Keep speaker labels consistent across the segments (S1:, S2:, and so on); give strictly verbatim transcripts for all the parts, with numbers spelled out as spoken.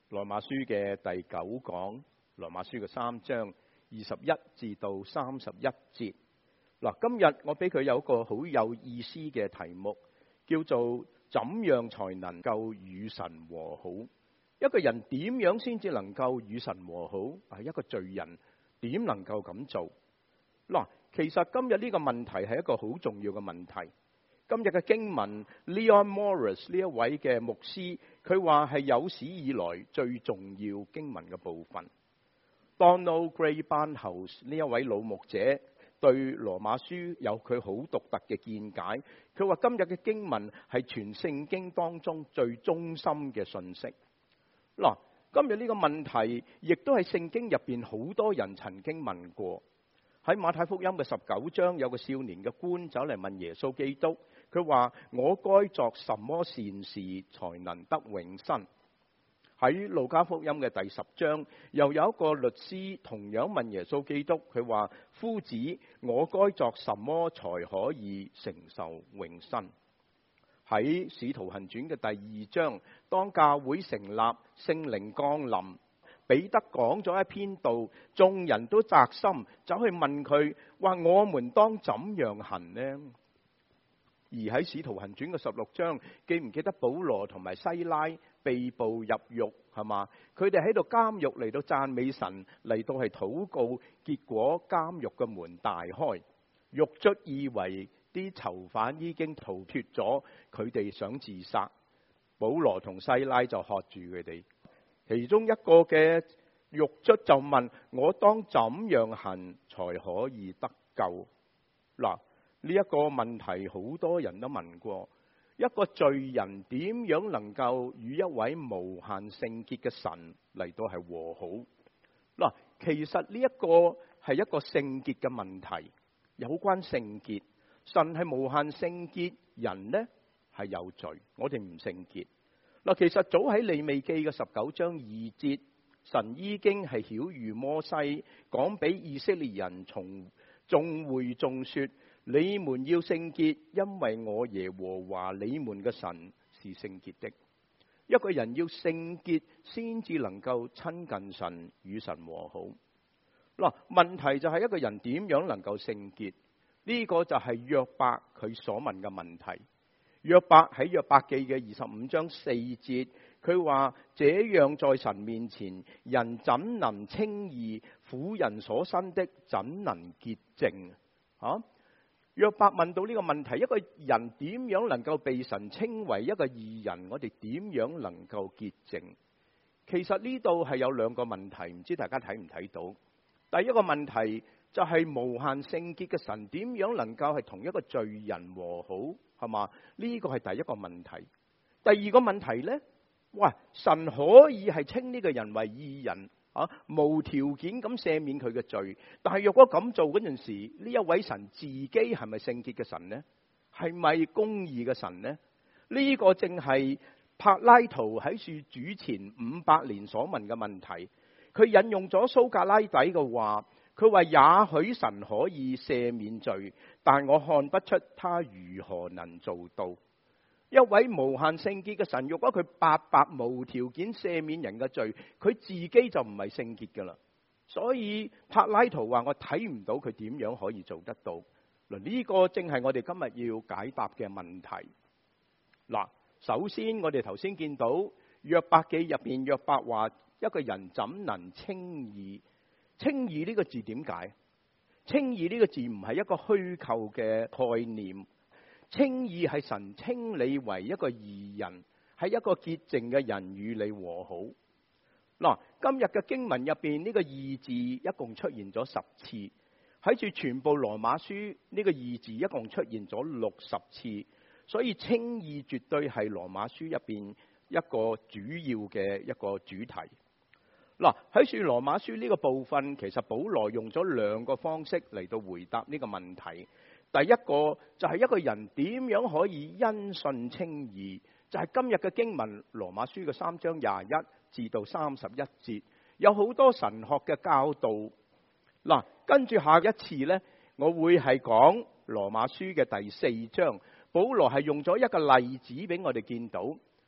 S1: 羅馬書嘅第九講，羅馬書嘅三章二十一至到三十一節。嗱，今日我俾佢有一個好有意思嘅題目，叫做怎樣才能夠與神和好？一個人點樣先至能夠與神和好？係一個罪人點能夠咁做？嗱，其實今日呢個問題係一個好重要嘅問題。今日嘅經文 Leon Morris 呢一位嘅牧師，佢話係有史以來最重要經文嘅部分。Donald Grey Barnhouse 呢一位老牧者對羅馬書有佢好獨特嘅見解。佢話今日嘅經文係全聖經當中最中心嘅信息。嗱，今日呢個問題亦都係聖經入邊好多人曾經問過。喺馬太福音嘅十九章，有個少年嘅官走嚟問耶穌基督，佢話：我該作什麼善事才能得永生？喺路加福音嘅第十章，又有一個律師同樣問耶穌基督，佢話：夫子，我該作什麼才可以承受永生？喺使徒行傳嘅第二章，當教會成立，聖靈降臨，彼得講咗一篇道，眾人都扎心，走去問佢話：我們當怎樣行呢？而喺使徒行傳嘅十六章，記唔記得保羅同埋西拉被捕入獄，係嘛？佢哋喺度監獄嚟到讚美神，嚟到係禱告，結果監獄嘅門大開，獄卒以為啲囚犯已經逃脫咗，佢哋想自殺，保羅同西拉就喝住佢哋。其中一個嘅獄卒就問：我當怎樣行才可以得救？嗱，呢一個問題好多人都問過。一個罪人點樣能夠與一位無限聖潔嘅神嚟到係和好？嗱，其實呢一個係一個聖潔嘅問題，有關聖潔。神係無限聖潔，人呢係有罪，我哋唔聖潔。嗱，其實早喺利未記嘅十九章二節，神已經係曉諭摩西，講俾以色列人從眾會眾說：你們要聖潔，因為我耶和華你們嘅神是聖潔的。一個人要聖潔，先至能夠親近神，與神和好。嗱，問題就係一個人點樣能夠聖潔？呢個就係約伯佢所問嘅問題。約伯喺約伯記嘅二十五章四節，佢話：這樣在神面前，人怎能稱義？婦人所生的怎能潔淨？啊！約伯問到呢個問題，一個人點樣能夠被神稱為一個義人？我哋點樣能夠潔淨？其實呢度係有兩個問題，唔知大家睇唔睇到？第一個問題就係無限聖潔嘅神點樣能夠係同一個罪人和好？係嘛？呢個係第一個問題。第二個問題呢？哇！神可以係稱呢個人為義人啊，無條件咁赦免佢嘅罪。但係若果咁做嗰陣時，呢一位神自己係咪聖潔嘅神呢？係咪公義嘅神呢？呢個正係柏拉圖喺樹主前五百年所問嘅問題。佢引用咗蘇格拉底嘅話，佢話：也許神可以赦免罪，但我看不出他如何能做到。一位無限聖潔嘅神，如果佢白白無條件赦免人嘅罪，佢自己就唔係聖潔噶啦。所以柏拉圖話：我睇唔到佢點樣可以做得到。嗱，呢個正係我哋今日要解答嘅問題。嗱，首先我哋頭先見到約伯記入邊，約伯話：一個人怎能稱義？稱義呢個字點解？稱義呢個字唔係一個虛構嘅概念。稱義係神稱你為一個義人，係一個潔淨嘅人與你和好。嗱，今日嘅經文入邊呢個義字一共出現咗十次，喺住全部羅馬書呢個義字一共出現咗六十次，所以稱義絕對係羅馬書入邊一個主要嘅一個主題。嗱，喺住羅馬書呢個部分，其實保羅用咗兩個方式嚟到回答呢個問題。第一個就係一個人點樣可以因信稱義，就係今日嘅經文羅馬書嘅三章廿一至到三十一節，有好多神學嘅教導。嗱，跟住下一次呢，我會係講羅馬書嘅第四章，保羅係用咗一個例子俾我哋見到。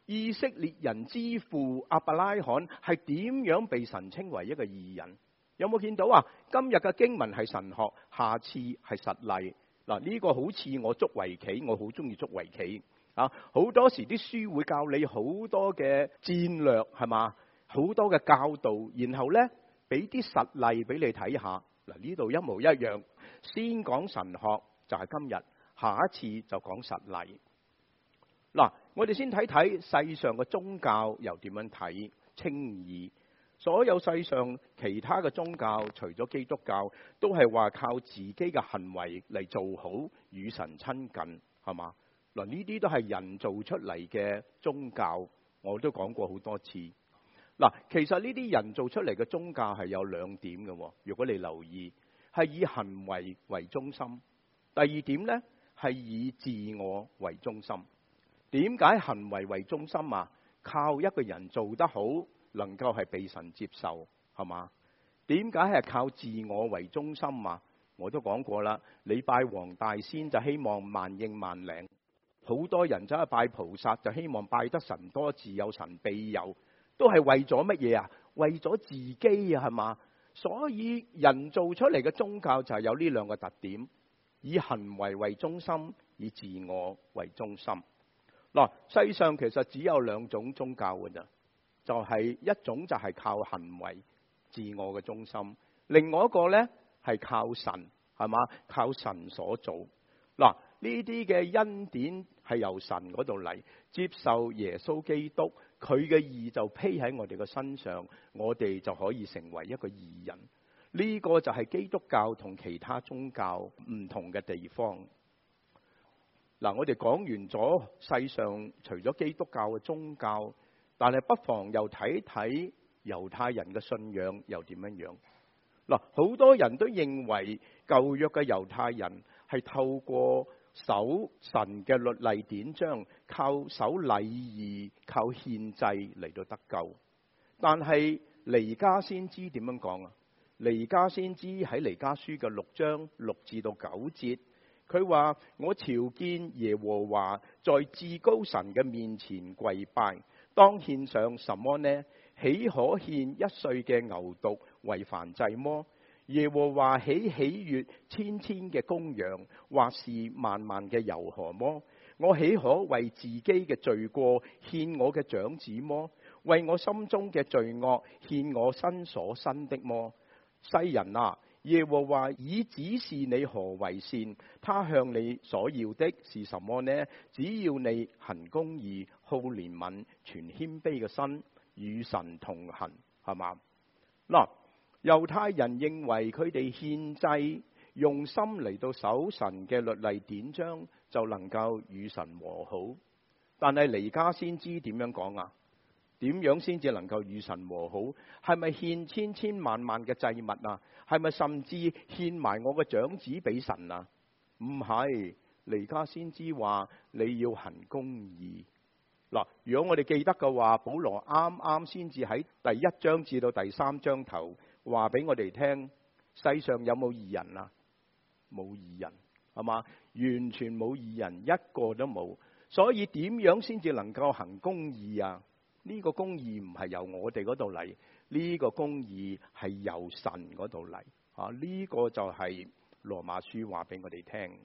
S1: 以色列人之父亞伯拉罕係點樣被神稱為一個義人？有冇見到啊？今日嘅經文係神學，下次係實例。嗱，呢個好似我捉圍棋，我好中意捉圍棋啊！好多時啲書會教你好多嘅戰略，係嘛？好多嘅教導，然後呢，俾啲實例俾你睇下。嗱，呢度一模一樣，先講神學就係今日，下一次就講實例。嗱，我哋先睇睇世上嘅宗教又點樣睇稱義。所有世上其他嘅宗教，除咗基督教，都係話靠自己嘅行為嚟做好與神親近，係嘛？嗱，呢啲都係人做出嚟嘅宗教，我都講過好多次。嗱，其實呢啲人做出嚟嘅宗教係有兩點嘅，如果你留意，係以行為為中心。第二點呢，係以自我為中心。點解行為為中心啊？靠一個人做得好，能夠係被神接受，係嘛？點解係靠自我為中心啊？我都講過啦，你拜黃大仙就希望萬應萬靈，好多人走去拜菩薩就希望拜得神多，自有神庇佑。都係為咗乜嘢啊？為咗自己啊，係嘛？所以人做出嚟嘅宗教就係有呢兩個特點：以行為為中心，以自我為中心。嗱，世上其實只有兩種宗教嘅咋，就係一種就係靠行為、自我嘅中心，另外一個呢係靠神，係嘛？靠神所做。嗱，呢啲嘅恩典係由神嗰度嚟，接受耶穌基督。佢嘅義就披喺我哋嘅身上，我哋就可以成為一個義人。呢個就係基督教同其他宗教唔同嘅地方。嗱，我哋講完咗世上除咗基督教嘅宗教，但係不妨又睇睇猶太人嘅信仰又點樣樣。嗱，好多人都認為舊約嘅猶太人係透過守神嘅律例典章，靠守禮儀，靠獻祭嚟到得救。但係彌迦先知點樣講啊？彌迦先知喺彌迦書嘅六章六至到九節，佢話：我朝見耶和華在至高神嘅面前跪拜，當獻上什麼呢？豈可獻一歲嘅牛犢為燔祭麼？耶和華豈喜悅千千嘅公羊，或是萬萬嘅油河麼？我豈可為自己嘅罪過獻我嘅長子麼？為我心中嘅罪惡獻我身所生的麼？世人啊，耶和華已指示你何為善，他向你所要的是什麼呢？只要你行公義、好憐憫、存謙卑嘅心，與神同行，係嘛？嗱。猶太人認為佢哋獻祭用心嚟到守神嘅律例典章，就能夠與神和好。但係彌迦先知點樣講啊？點樣先至能夠與神和好？係咪獻千千萬萬嘅祭物啊？係咪甚至獻埋我嘅長子俾神啊？唔係，彌迦先知話你要行公義。嗱，如果我哋記得嘅話，保羅啱啱先至喺第一章至到第三章頭話俾我哋聽，世上有冇義人啊？冇義人，係嘛？完全冇義人，一個都冇。所以點樣先至能夠行公義啊？呢個公義唔係由我哋嗰度嚟，呢個公義係由神嗰度嚟。啊，呢個就係羅馬書話俾我哋聽。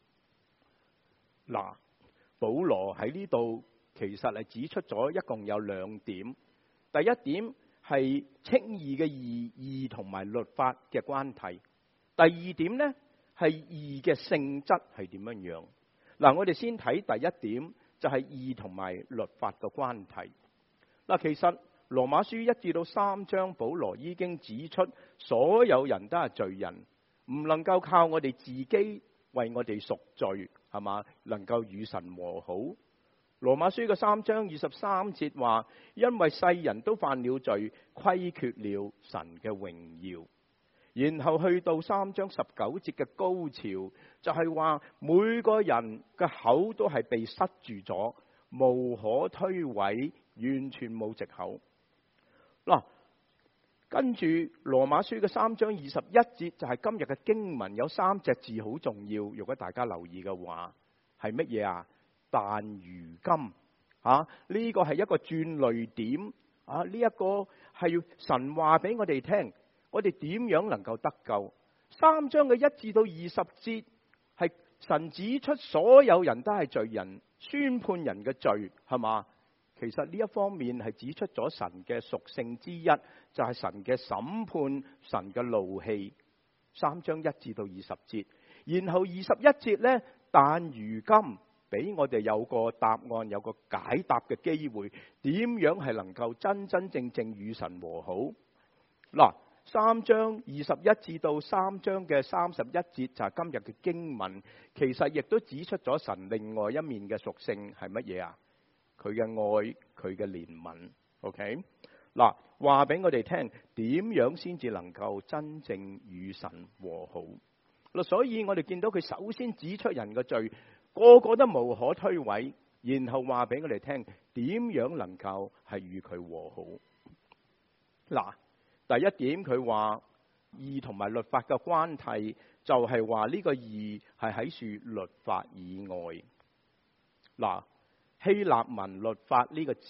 S1: 嗱，保羅喺呢度其實係指出咗一共有兩點。第一點係稱義嘅義，義同埋律法嘅關係。第二點呢係義嘅性質係點樣樣。嗱，我哋先睇第一點，就係義同埋律法嘅關係。嗱，其實羅馬書一至到三章，保羅已經指出所有人都係罪人，唔能夠靠我哋自己為我哋贖罪，係嘛？能夠與神和好。羅馬書嘅三章二十三節話，因為世人都犯了罪，虧缺了神嘅榮耀。然後去到三章十九節嘅高潮，就係話每個人嘅口都係被塞住咗，無可推諉，完全冇藉口。嗱，跟住羅馬書嘅三章二十一節就係今日嘅經文，有三隻字好重要，如果大家留意嘅話，係乜嘢啊？但如今啊，呢個係一個轉捩點啊，呢一個係要神話俾我哋聽，我哋點樣能夠得救？三章嘅一至到二十節係神指出所有人都係罪人，宣判人嘅罪，係嘛？其實呢一方面係指出咗神嘅屬性之一，就係神嘅審判，神嘅怒氣。三章一至到二十節，然後二十一節呢，但如今俾我哋有個答案，有個解答嘅機會，點樣係能夠真真正正與神和好？嗱，三章二十一至到三章嘅三十一節就係今日嘅經文，其實亦都指出咗神另外一面嘅屬性係乜嘢啊？佢嘅愛，佢嘅憐憫。OK， 嗱，話俾我哋聽，點樣先至能夠真正與神和好？嗱，所以我哋見到佢首先指出人嘅罪，個個都無可推諉，然後話俾我哋聽，點樣能夠係與佢和好？嗱，第一點佢話義同埋律法嘅關係，就係話呢個義係喺處律法以外。嗱，希臘文律法呢個字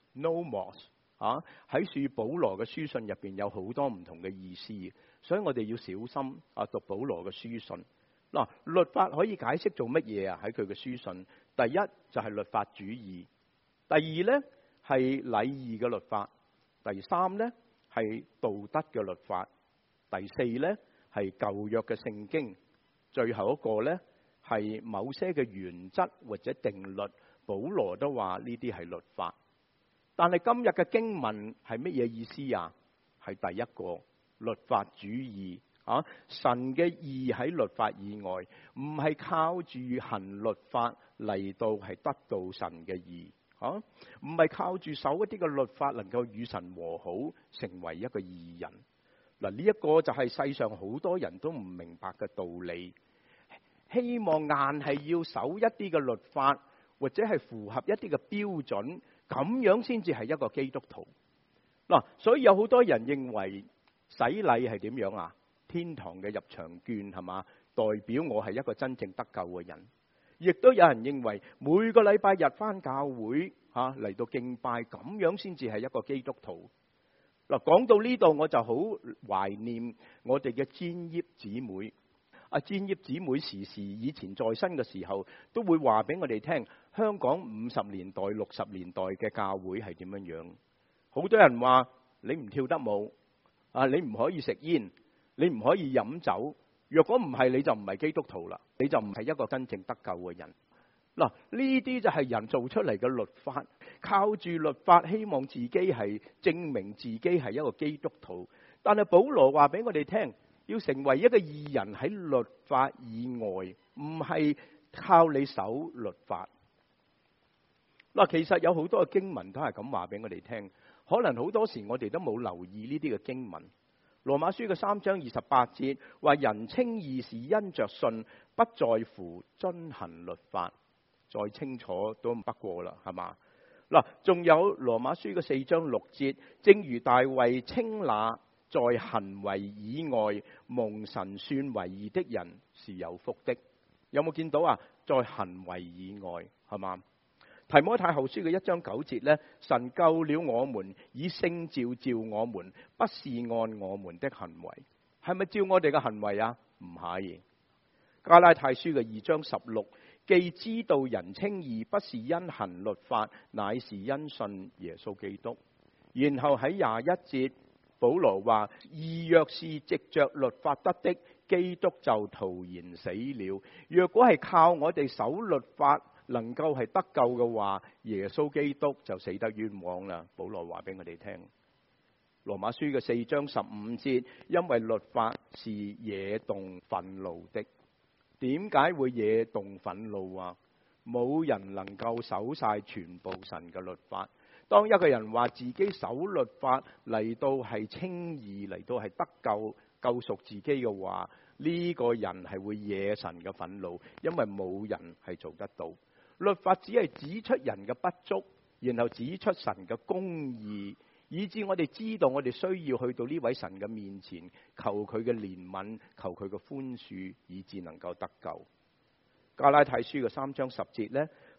S1: nomos 啊，喺處保羅嘅書信入邊有好多唔同嘅意思，所以我哋要小心啊讀保羅嘅書信。嗱，律法可以解釋做乜嘢啊？喺佢嘅書信，第一就係律法主義，第二呢係禮儀嘅律法，第三呢係道德嘅律法，第四呢係舊約嘅聖經，最後一個呢係某些嘅原則或者定律。保羅都話呢啲係律法，但係今日嘅經文係乜嘢意思啊？係第一個律法主義啊！神嘅義喺律法以外，唔係靠住行律法嚟到係得到神嘅義啊！唔係靠住守一啲嘅律法能夠與神和好，成為一個義人。嗱，呢一個就係世上好多人都唔明白嘅道理，希望硬係要守一啲嘅律法。或者係符合一啲嘅標準，咁樣先至係一個基督徒。嗱，所以有好多人認為洗禮係點樣啊？天堂嘅入場券係嘛？代表我係一個真正得救嘅人。亦都有人認為每個禮拜日返教會吓嚟到敬拜，咁樣先至係一個基督徒。嗱，講到呢度我就好懷念我哋嘅專業姊妹。阿專業姊妹時時以前在生嘅時候，都會話俾我哋聽，香港五十年代、六十年代嘅教會係點樣樣。好多人話你唔跳得舞，啊，你唔可以食煙，你唔可以飲酒。若果唔係，你就唔係基督徒啦，你就唔係一個真正得救嘅人。嗱，呢啲就係人做出嚟嘅律法，靠住律法希望自己係證明自己係一個基督徒。但係保羅話俾我哋聽，要成為一個義人喺律法以外，唔係靠你守律法。嗱，其實有好多嘅經文都係咁話俾我哋聽，可能好多時我哋都冇留意呢啲嘅經文。羅馬書嘅三章二十八節話，人稱義是因着信，不在乎遵行律法。再清楚都不過啦，係嘛？嗱，仲有羅馬書嘅四章六節，正如大衛稱那在行為以外蒙神算為義的人是有福的。有冇見到啊？在行為以外，係嘛？提摩太後書嘅一章九節呢，神救了我們，以聖召召我們，不是按我們的行為。係咪照我哋嘅行為啊？唔係。加拉太書嘅二章十六，既知道人稱義不是因行律法，乃是因信耶穌基督。然後喺廿一節，保羅話，義若是藉着律法得的，基督就徒然死了。若果係靠我哋守律法能夠係得救嘅話，耶穌基督就死得冤枉啦。保羅話俾我哋聽，羅馬書嘅四章十五節，因為律法是惹動憤怒的。點解會惹動憤怒啊？冇人能夠守晒全部神嘅律法。當一個人話自己守律法嚟到係稱義，嚟到係得救救贖自己嘅話，呢個人係會惹神嘅憤怒，因為冇人係做得到。律法只係指出人嘅不足，然後指出神嘅公義，以致我哋知道我哋需要去到呢位神嘅面前，求佢嘅憐憫，求佢嘅寬恕，以致能夠得救。加拉太書嘅三章十節呢，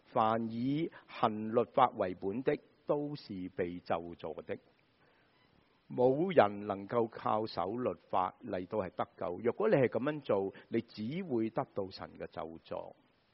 S1: 凡以行律法為本的，都是被咒詛的。冇人能夠靠守律法嚟到係得救。若果你係咁樣做，你只會得到神嘅咒詛。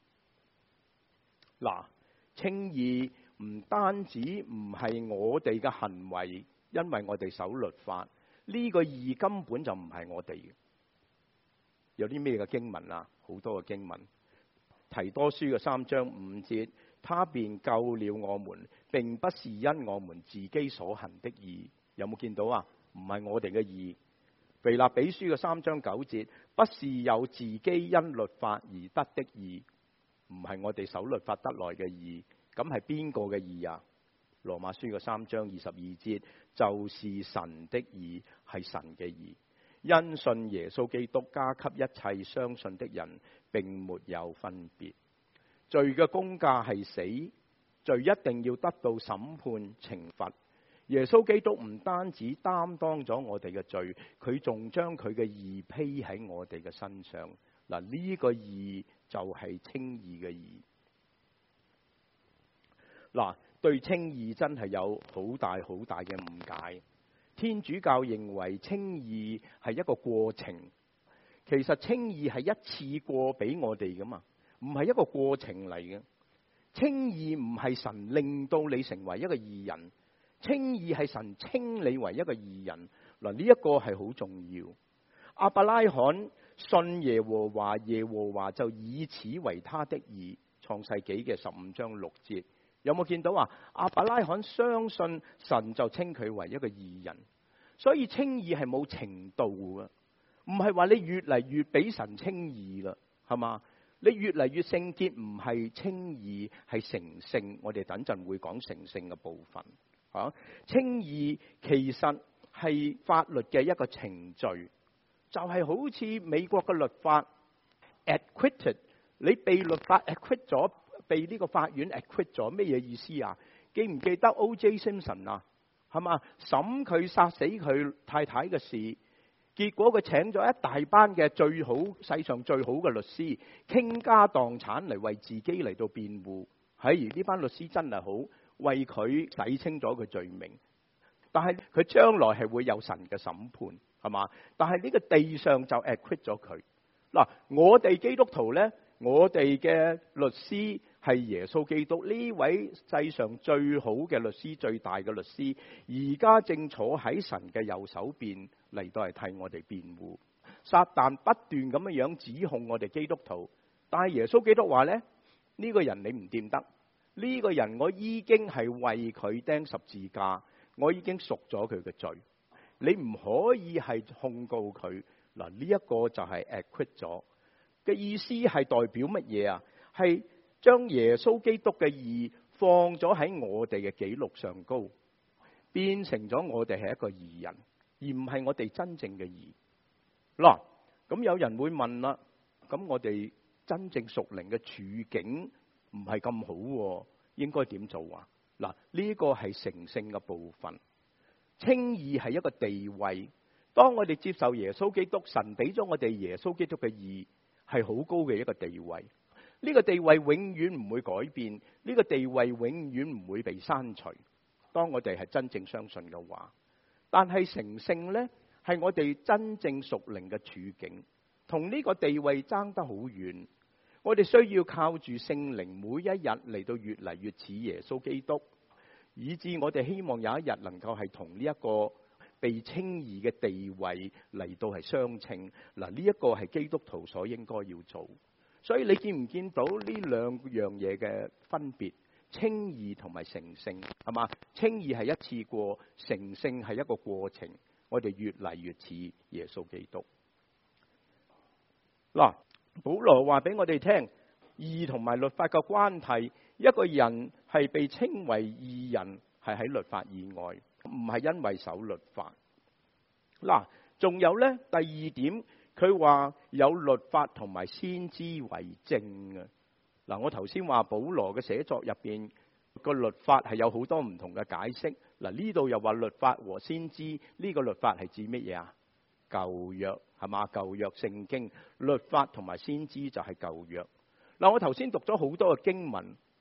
S1: 嗱，稱義唔單止唔係我哋嘅行為，因為我哋守律法，呢個義根本就唔係我哋嘅。有啲咩嘅經文啊？好多嘅經文，提多書嘅三章五節，他便救了我們，並不是因我們自己所行的義。有冇見到啊？唔係我哋嘅義。腓立比書嘅三章九節，不是有自己因律法而得的義，唔係我哋守律法得來嘅義。咁係邊個嘅義啊？羅馬書嘅三章二十二節，就是神的義，係神嘅義。因信耶穌基督，加給一切相信的人，並沒有分別。罪嘅工價係死，罪一定要得到審判懲罰。耶穌基督唔單止擔當咗我哋嘅罪，佢仲將佢嘅義披喺我哋嘅身上。嗱，呢個義就係稱義嘅義。嗱，對稱義真係有好大好大嘅誤解。天主教認為稱義係一個過程，其實稱義係一次過俾我哋噶嘛，唔係一個過程嚟嘅。稱義唔係神令到你成為一個義人。稱義係神稱你為一個義人。嗱，呢一個係好重要。亞伯拉罕信耶和華，耶和華就以此為他的義。創世紀嘅十五章六節，有冇見到啊？亞伯拉罕相信神就稱佢為一個義人。所以稱義係冇程度嘅，唔係話你越嚟越俾神稱義啦，係嘛？你越嚟越聖潔，唔係稱義，係成聖。我哋等陣會講成聖嘅部分。啊，稱義其實係法律嘅一個程序，就係、是、好似美國嘅律法 acquitted， 你被律法 acquit 咗，被呢個法院 acquit 咗，咩嘢意思啊？記唔記得 O J Simpson 啊？係嘛？審佢殺死佢太太嘅事，結果佢請咗一大班嘅最好世上最好嘅律師，傾家蕩產嚟為自己嚟到辯護。喺而呢班律師真係好。為佢洗清咗佢罪名，但係佢將來係會有神嘅審判，係嘛？但係呢個地上就 acquit 咗佢。嗱，我哋基督徒呢，我哋嘅律師係耶穌基督，呢位世上最好嘅律師，最大嘅律師，而家正坐喺神嘅右手邊嚟到係替我哋辯護。撒旦不斷咁樣樣指控我哋基督徒，但係耶穌基督話呢，呢個人你唔掂得。呢個人我已經係為佢釘十字架，我已經贖咗佢嘅罪，你唔可以係控告佢。嗱，呢一個就係 acquit 咗嘅意思，係代表乜嘢啊？係將耶穌基督嘅義放咗喺我哋嘅記錄上高，變成咗我哋係一個義人，而唔係我哋真正嘅義。嗱，咁有人會問啦，咁我哋真正屬靈嘅處境唔係咁好，應該點做啊？嗱，呢個係成聖嘅部分。稱義係一個地位，當我哋接受耶穌基督，神俾咗我哋耶穌基督嘅義，係好高嘅一個地位。呢個地位永遠唔會改變，呢個地位永遠唔會被刪除。當我哋係真正相信嘅話，但係成聖呢，係我哋真正屬靈嘅處境，同呢個地位爭得好遠。我哋需要靠住聖靈，每一日嚟到越嚟越似耶穌基督，以致我哋希望有一日能夠係同呢一個被稱義嘅地位嚟到係相稱。嗱，呢一個係基督徒所應該要做。所以你見唔見到呢兩樣嘢嘅分別？稱義同埋成聖，係嘛？稱義係一次過，成聖係一個過程。我哋越嚟越似耶穌基督。嗱，保羅話俾我哋聽，義同埋律法嘅關係，一個人係被稱為義人，係喺律法以外，唔係因為守律法。嗱，仲有呢，第二點，佢話有律法同埋先知為證啊。嗱，我頭先話保羅嘅寫作入邊個律法係有好多唔同嘅解釋。嗱，呢度又話律法和先知，呢個律法係指乜嘢啊？舊約係嘛？舊約聖經律法同埋先知就係舊約。嗱，我頭先讀咗好多嘅經文，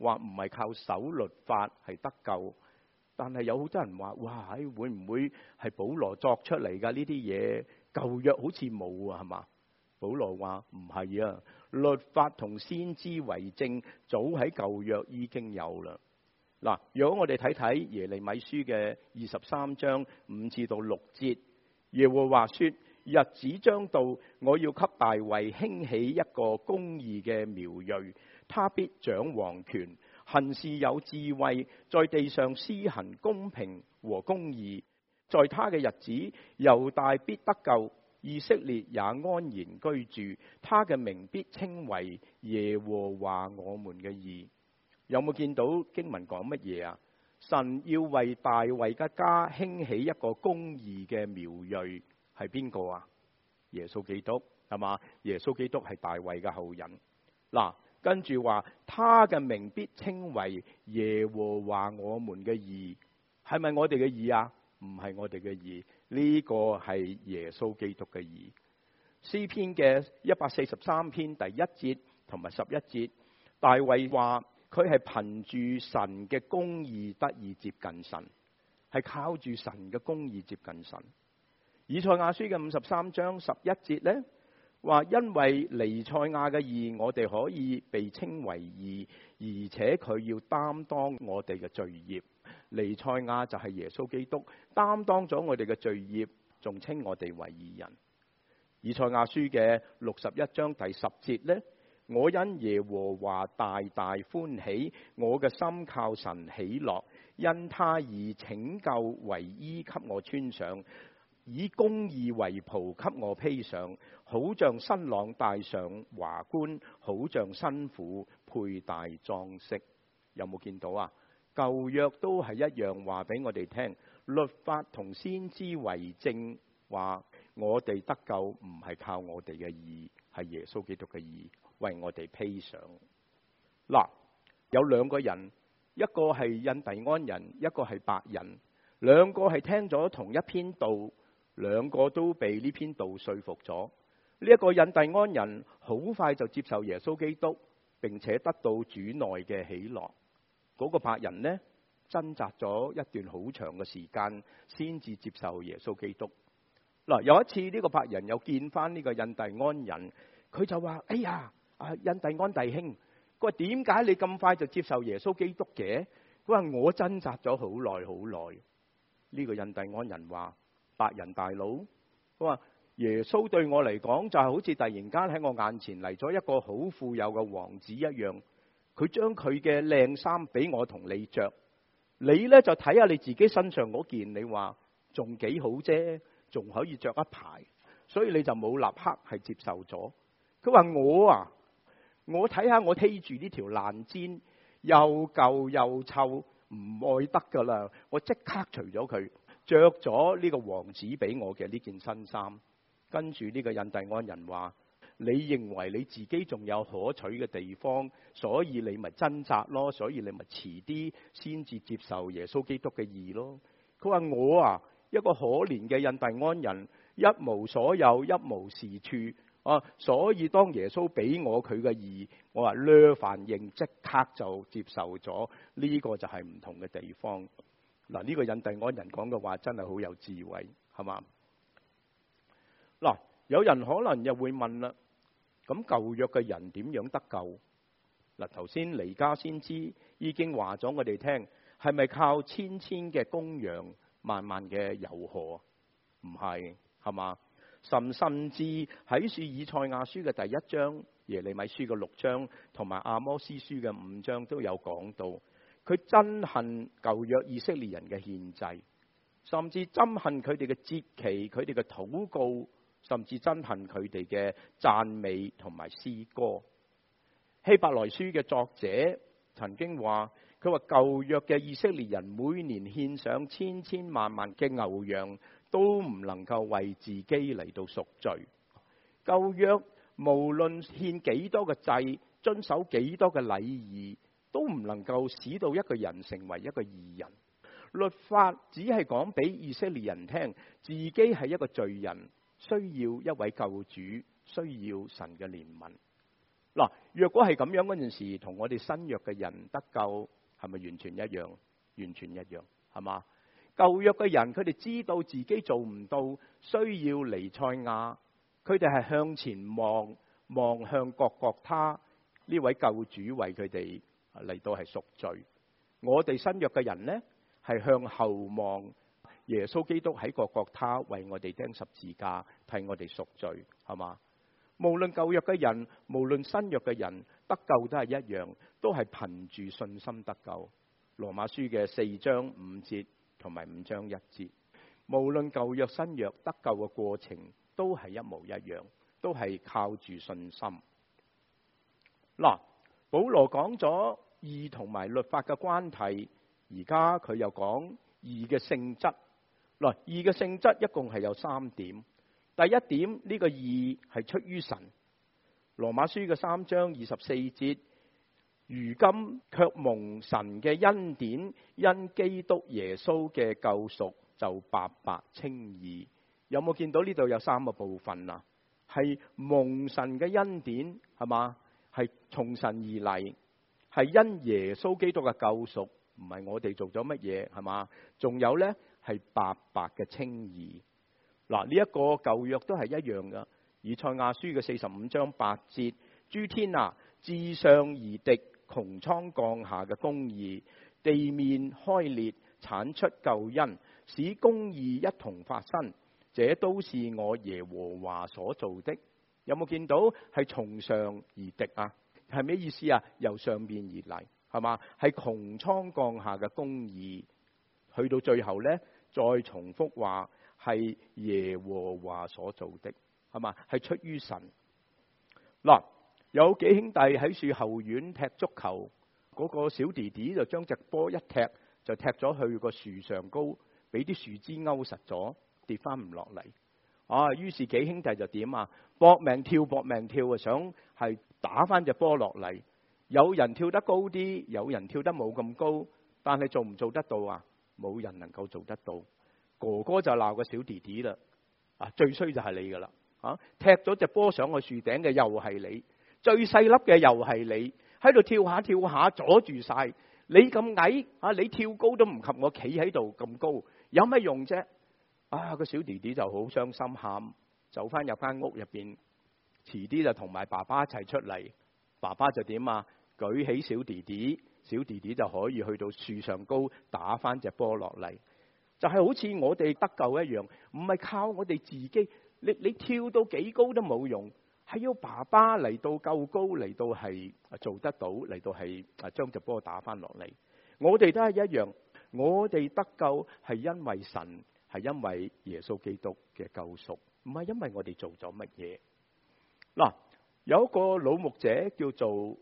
S1: 話唔係靠守律法係得救。但係有好多人話，哇，會唔會係保羅作出嚟㗎？呢啲嘢舊約好似冇啊，係嘛？保羅話唔係啊，律法同先知為證，早喺舊約已經有啦。嗱，如果我哋睇睇耶利米書嘅二十三章五至到六節，耶和華說：日子將到，我要給大衛興起一個公義嘅苗裔，他必掌王權，行事有智慧，在地上施行公平和公義。在他嘅日子，猶大必得救，以色列也安然居住。他嘅名必稱為耶和華我們嘅義。有冇見到經文講乜嘢啊？神要為大衛嘅家興起一個公義嘅苗裔，係邊個啊？耶穌基督，係嘛？耶穌基督係大衛嘅後人。嗱，跟住話他嘅名必稱為耶和華我們嘅義，係咪我哋嘅義啊？唔係我哋嘅義，呢個係耶穌基督嘅義。詩篇嘅一百四十三篇第一節同埋十一節，大衛話佢係憑住神嘅公義得以接近神，係靠住神嘅公義接近神。以賽亞書嘅五十三章十一節呢，話因為彌賽亞嘅義，我哋可以被稱為義，而且佢要擔當我哋嘅罪孽。彌賽亞就係耶穌基督，擔當咗我哋嘅罪孽，仲稱我哋為義人。以賽亞書嘅六十一章第十節呢，我因耶和華大大歡喜，我嘅心靠神喜樂，因他以拯救為衣給我穿上，以公義為袍給我披上，好像新郎戴上華冠，好像新婦佩戴裝飾。有冇見到啊？舊約都係一樣話俾我哋聽，律法同先知為證，話我哋得救唔係靠我哋嘅義，係耶穌基督嘅義為我哋披上。嗱，有兩個人，一個係印第安人，一個係白人，兩個係聽咗同一篇道，兩個都被呢篇道說服咗。呢一個印第安人好快就接受耶穌基督，並且得到主內嘅喜樂。嗰個白人呢，掙扎咗一段好長嘅時間，先至接受耶穌基督。嗱，有一次呢個白人又見翻呢個印第安人，佢就話：哎呀，啊印第安弟兄，佢話點解你咁快就接受耶穌基督嘅？佢話我掙扎咗好耐好耐。呢個印第安人話：白人大佬，佢話耶穌對我嚟講就係好似突然間喺我眼前嚟咗一個好富有嘅王子一樣。佢將佢嘅靚衫俾我同你着，你呢就睇下你自己身上嗰件，你話仲幾好啫，仲可以着一排，所以你就冇立刻係接受咗。佢話我啊，我睇下我披住呢條爛氈，又舊又臭，唔愛得噶啦，我即刻除咗佢，着咗呢個王子俾我嘅呢件新衫。跟住呢個印第安人話：你認為你自己仲有可取嘅地方，所以你咪掙扎咯，所以你咪遲啲先至接受耶穌基督嘅義咯。佢話我啊，一個可憐嘅印第安人，一無所有，一無是處啊，所以當耶穌俾我佢嘅義，我話略反應，即刻就接受咗。呢個就係唔同嘅地方。嗱，呢個印第安人講嘅話真係好有智慧，係嘛？嗱，有人可能又會問啦。咁舊約嘅人點樣得救？嗱，頭先彌迦先知已經話咗我哋聽，係咪靠千千嘅公羊，萬萬嘅油河？唔係，係嘛？甚甚至喺書以賽亞書嘅第一章、耶利米書嘅六章同埋阿摩司書嘅五章都有講到，佢憎恨舊約以色列人嘅獻祭，甚至憎恨佢哋嘅節期、佢哋嘅禱告。甚至憎恨佢哋嘅讚美同埋詩歌。希伯來書嘅作者曾經話，佢話舊約嘅以色列人每年獻上千千萬萬嘅牛羊，都唔能夠為自己嚟到贖罪。舊約無論獻幾多嘅祭，遵守幾多嘅禮儀，都唔能夠使到一個人成為一個義人。律法只係講俾以色列人聽，自己係一個罪人，需要一位救主，需要神嘅憐憫。 嗱，若果係咁樣嗰陣時，同我哋新約嘅人得救係咪完全一樣？完全一樣，係嘛？舊約嘅人佢哋知道自己做唔到，需要彌賽亞，佢哋係向前望，望向各各他呢位救主為佢哋嚟到係贖罪。我哋新約嘅人呢，係向後望，耶穌基督喺各各他為我哋釘十字架，替我哋贖罪，係嘛？無論舊約嘅人，無論新約嘅人，得救都係一樣，都係憑住信心得救。羅馬書嘅四章五節同埋五章一節，無論舊約新約得救嘅過程都係一模一樣，都係靠住信心。嗱，保羅講咗義同埋律法嘅關係，而家佢又講義嘅性質。嗱，義嘅性質一共係有三點。第一點，呢個義係出於神。羅馬書嘅三章二十四節，如今卻蒙神嘅恩典，因基督耶穌嘅救贖就白白稱義。有冇見到呢度有三個部分啊？係蒙神嘅恩典，係嘛？係從神而嚟，係因耶穌基督嘅救贖，唔係我哋做咗乜嘢，係嘛？仲有呢，係白白嘅稱義。嗱，呢一個舊約都係一樣噶。以賽亞書嘅四十五章八節，諸天啊，自上而滴穹蒼降下嘅公義，地面開裂產出救恩，使公義一同發生，這都是我耶和華所做的。有冇見到係從上而滴啊？係咩意思啊？由上邊而嚟，係嘛？係穹蒼降下嘅公義，去到最後呢，再重複話係耶和華所做的，係嘛？係出於神。嗱，有幾兄弟喺樹後院踢足球，嗰個小弟弟就將隻波一踢，就踢咗去個樹上高，俾啲樹枝勾實咗，跌翻唔落嚟。啊，於是幾兄弟就點啊？搏命跳，搏命跳啊！想係打翻隻波落嚟。有人跳得高啲，有人跳得冇咁高，但係做唔做得到啊？冇人能夠做得到。哥哥就鬧個小弟弟啦，啊，最衰就係你噶啦，啊，踢咗隻波上去樹頂嘅又係你，最細粒嘅又係你，喺度跳下跳下阻住晒。你咁矮啊，你跳高都唔及我企喺度咁高，有乜用啫？啊，個小弟弟就好傷心，喊，走翻入間屋入邊，遲啲就同埋爸爸一齊出嚟。爸爸就點啊？舉起小弟弟，小弟弟就可以去到樹上高打翻隻波落嚟。就係好似我哋得救一樣，唔係靠我哋自己，你你跳到幾高都冇用，係要爸爸嚟到夠高，嚟到係做得到，嚟到係將隻波打翻落嚟。我哋都係一樣，我哋得救係因為神，係因為耶穌基督嘅救贖，唔係因為我哋做咗乜嘢。嗱，有一個老牧者叫做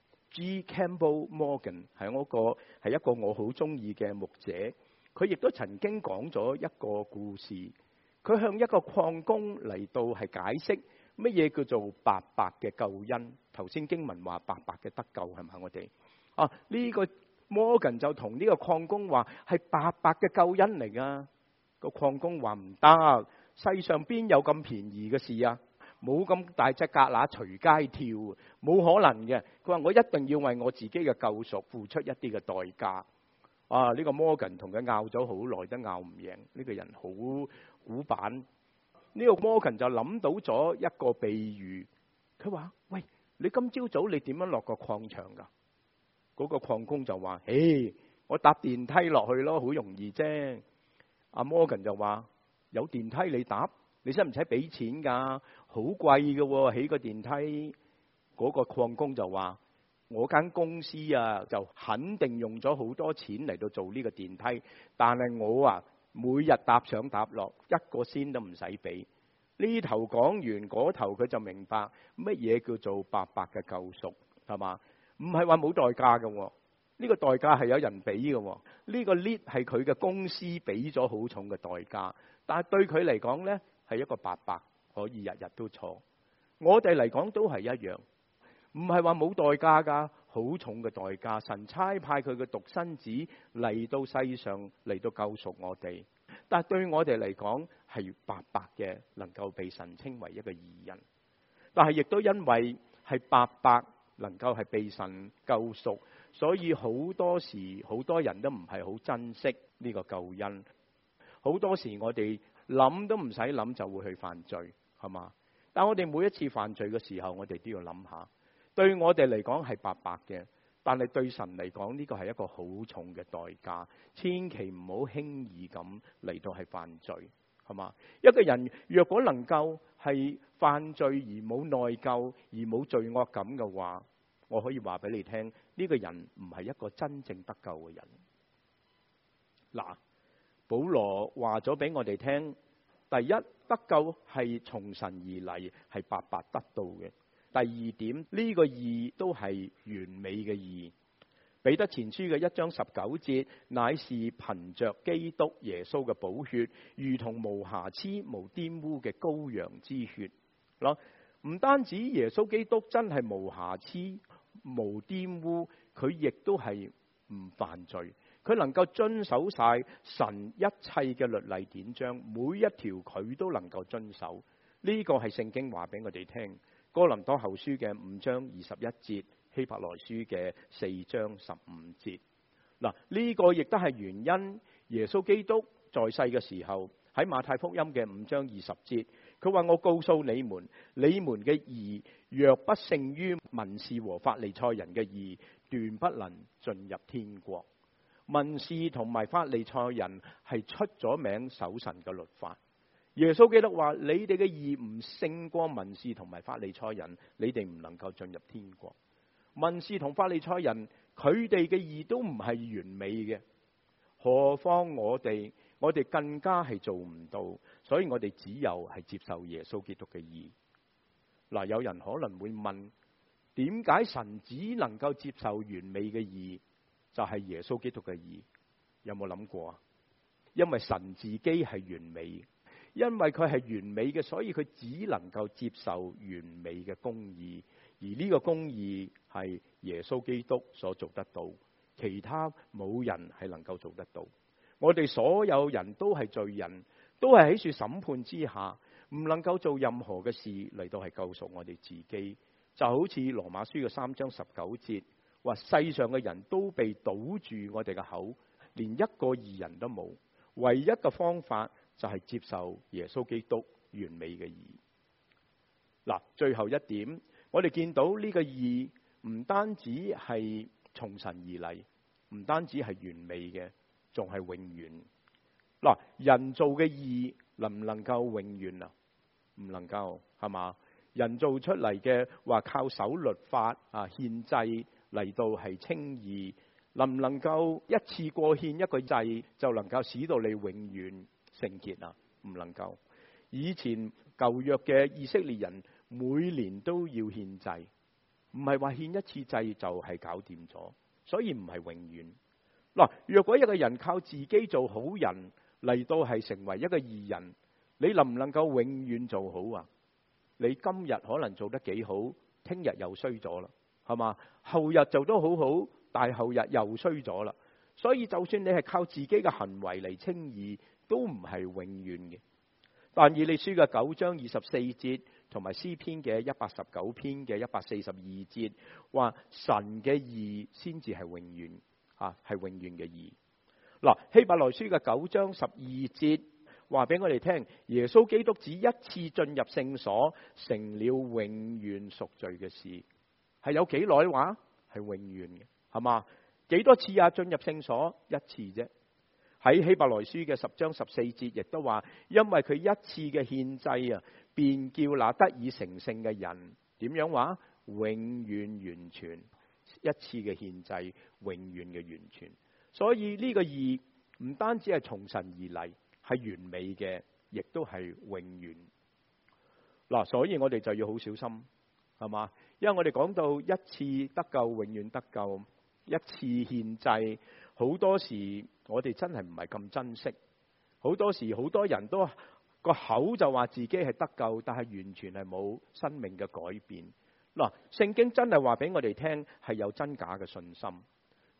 S1: G. Campbell Morgan， 係我個係一個我好中意嘅牧者。佢亦都曾經講咗一個故事，佢向一個礦工嚟到係解釋乜嘢叫做白白嘅救恩。頭先經文話白白嘅得救，係咪我哋啊？呢個 Morgan 就同呢個礦工話係白白嘅救恩嚟噶。個礦工話唔得，世上邊有咁便宜嘅事啊？冇咁大隻蛤乸隨街跳，冇可能嘅。佢話我一定要為我自己嘅救贖付出一啲嘅代價。啊！呢、這個 Morgan 同佢拗咗好耐都拗唔贏，呢、這個人好古板。呢、這個 Morgan 就諗到咗一個比喻，佢話：喂，你今朝早你點樣落個礦場㗎？嗰、那個礦工就話：誒，我搭電梯落去咯，好容易啫。阿 Morgan 就話：有電梯你搭，你使唔使俾錢㗎？好貴㗎喎，起個電梯。嗰、那個礦工就話：我間公司啊，就肯定用咗好多錢嚟到做呢個電梯，但係我啊，每日搭上搭落，一個仙都唔使俾。呢頭講完，嗰頭佢就明白乜嘢叫做白白嘅救贖，係嘛？唔係話冇代價嘅，呢個代價係有人俾嘅。呢個 lead 係佢嘅公司俾咗好重嘅代價，但係對佢嚟講呢，係一個白白可以日日都坐。我哋嚟講都係一樣。唔係話冇代價㗎，好重嘅代價。神差派佢嘅獨生子嚟到世上，嚟到救贖我哋。但係對我哋嚟講係白白嘅，能夠被神稱為一個義人。但係亦都因為係白白能夠係被神救贖，所以好多時好多人都唔係好珍惜呢個救恩。好多時我哋諗都唔使諗就會去犯罪，係嘛？但我哋每一次犯罪嘅時候，我哋都要諗下，對我哋嚟講係白白嘅，但係對神嚟講呢個係一個好重嘅代價，千祈唔好輕易咁嚟到係犯罪，係嘛？一個人若果能夠係犯罪而冇內疚而冇罪惡感嘅話，我可以話俾你聽，呢個人唔係一個真正得救嘅人。嗱，保羅話咗俾我哋聽，第一，得救係從神而嚟，係白白得到嘅。第二點，呢個義都係完美嘅義。彼得前書嘅一章十九節，乃是憑着基督耶穌嘅寶血，如同無瑕疵無玷污嘅羔羊之血。咯，唔單止耶穌基督真係無瑕疵無玷污，佢亦都係唔犯罪。佢能夠遵守晒神一切嘅律例典章，每一條佢都能夠遵守。呢個係聖經話俾我哋聽。哥林多後書嘅五章二十一節，希伯來書嘅四章十五節。嗱，呢個亦都係原因。耶穌基督在世嘅時候，喺馬太福音嘅五章二十節，佢話：我告訴你們，你們嘅義若不勝於文士和法利賽人嘅義，斷不能進入天國。文士同埋法利賽人係出咗名守神嘅律法。耶穌基督話：你哋嘅義唔勝過文士同埋法利賽人，你哋唔能夠進入天國。文士同法利賽人佢哋嘅義都唔係完美嘅，何況我哋，我哋更加係做唔到，所以我哋只有係接受耶穌基督嘅義。嗱，有人可能會問：點解神只能夠接受完美嘅義？就係耶穌基督嘅義，有冇諗過啊？因為神自己係完美，因為佢係完美嘅，所以佢只能夠接受完美嘅公義，而呢個公義係耶穌基督所做得到，其他冇人係能夠做得到。我哋所有人都係罪人，都係喺處審判之下，唔能夠做任何嘅事嚟到係救贖我哋自己。就好似羅馬書嘅三章十九節。話世上嘅人都被堵住我哋嘅口，連一個義人都冇。唯一嘅方法就係接受耶穌基督完美嘅義。嗱，最後一點，我哋見到呢個義唔單止係從神而嚟，唔單止係完美嘅，仲係永遠。嗱，人做嘅義能唔能夠永遠啊？唔能夠，係嘛？人做出嚟嘅話靠守律法啊，獻祭嚟到係稱義，能唔能夠一次過獻一個祭就能夠使到你永遠聖潔啊？唔能夠。以前舊約嘅以色列人每年都要獻祭，唔係話獻一次祭就係搞掂咗，所以唔係永遠。嗱，若果一個人靠自己做好人嚟到係成為一個義人，你能唔能夠永遠做好啊？你今日可能做得幾好，聽日又衰咗啦，係嘛？後日做得好好，大後日又衰咗啦。所以就算你係靠自己嘅行為嚟稱義，都唔係永遠嘅。但以理書嘅九章二十四節，同埋詩篇嘅一百十九篇嘅一百四十二節，話神嘅義先至係永遠，吓係永遠嘅義。嗱，希伯來書嘅九章十二節。話俾我哋聽，耶穌基督只一次進入聖所，成了永遠贖罪嘅事，係有幾耐話？係永遠嘅，係嘛？幾多次啊？進入聖所一次啫。喺希伯來書嘅十章十四節亦都話，因為佢一次嘅獻祭啊，便叫那得以成聖嘅人點樣話？永遠完全，一次嘅獻祭，永遠嘅完全。所以呢個義唔單止係從神而嚟，係完美嘅，亦都係永遠。嗱，所以我哋就要好小心，係嘛？因為我哋講到一次得救，永遠得救，一次獻祭，好多時我哋真係唔係咁珍惜。好多時好多人都個口就話自己係得救，但係完全係冇生命嘅改變。嗱，聖經真係話俾我哋聽係有真假嘅信心。